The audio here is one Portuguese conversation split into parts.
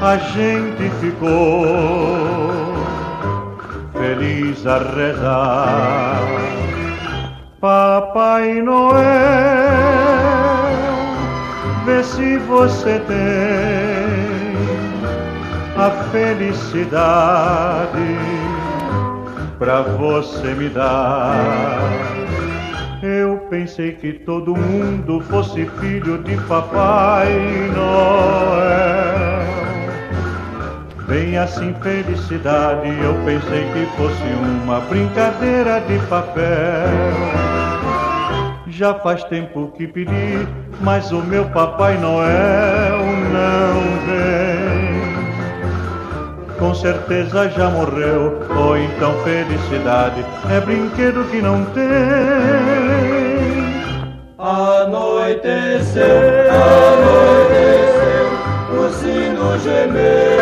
a gente ficou feliz a rezar. Papai Noel, vê se você tem a felicidade pra você me dar. Eu pensei que todo mundo fosse filho de Papai Noel. Bem assim felicidade, eu pensei que fosse uma brincadeira de papel. Já faz tempo que pedi, mas o meu Papai Noel não vem. Com certeza já morreu, ou então felicidade é brinquedo que não tem. Anoiteceu, o sino gemeu,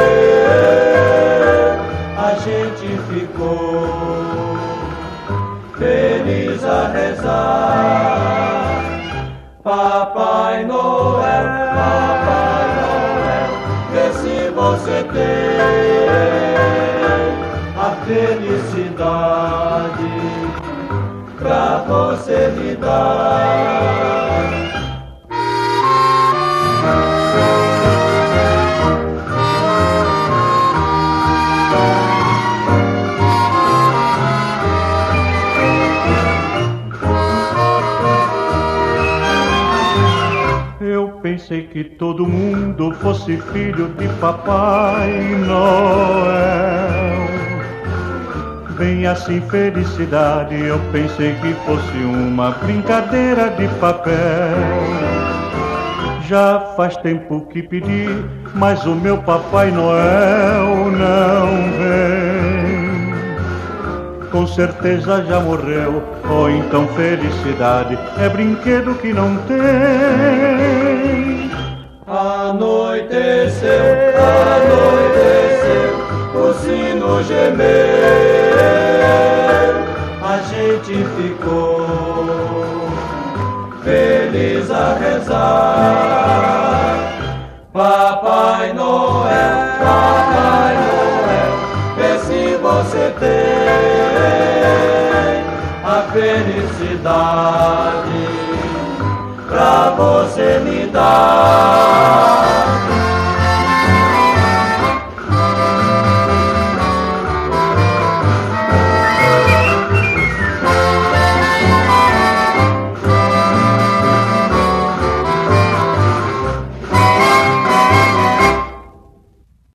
a gente ficou feliz a rezar. Papai Noel, vê se você tem a felicidade pra você me dar. Eu pensei que todo mundo fosse filho de Papai Noel. Bem assim felicidade, eu pensei que fosse uma brincadeira de papel. Já faz tempo que pedi, mas o meu Papai Noel não vem. Com certeza já morreu, ou então felicidade é brinquedo que não tem. Anoiteceu, o sino gemeu, a gente ficou feliz a rezar. Papai Noel, vê se você tem a felicidade pra você me dar.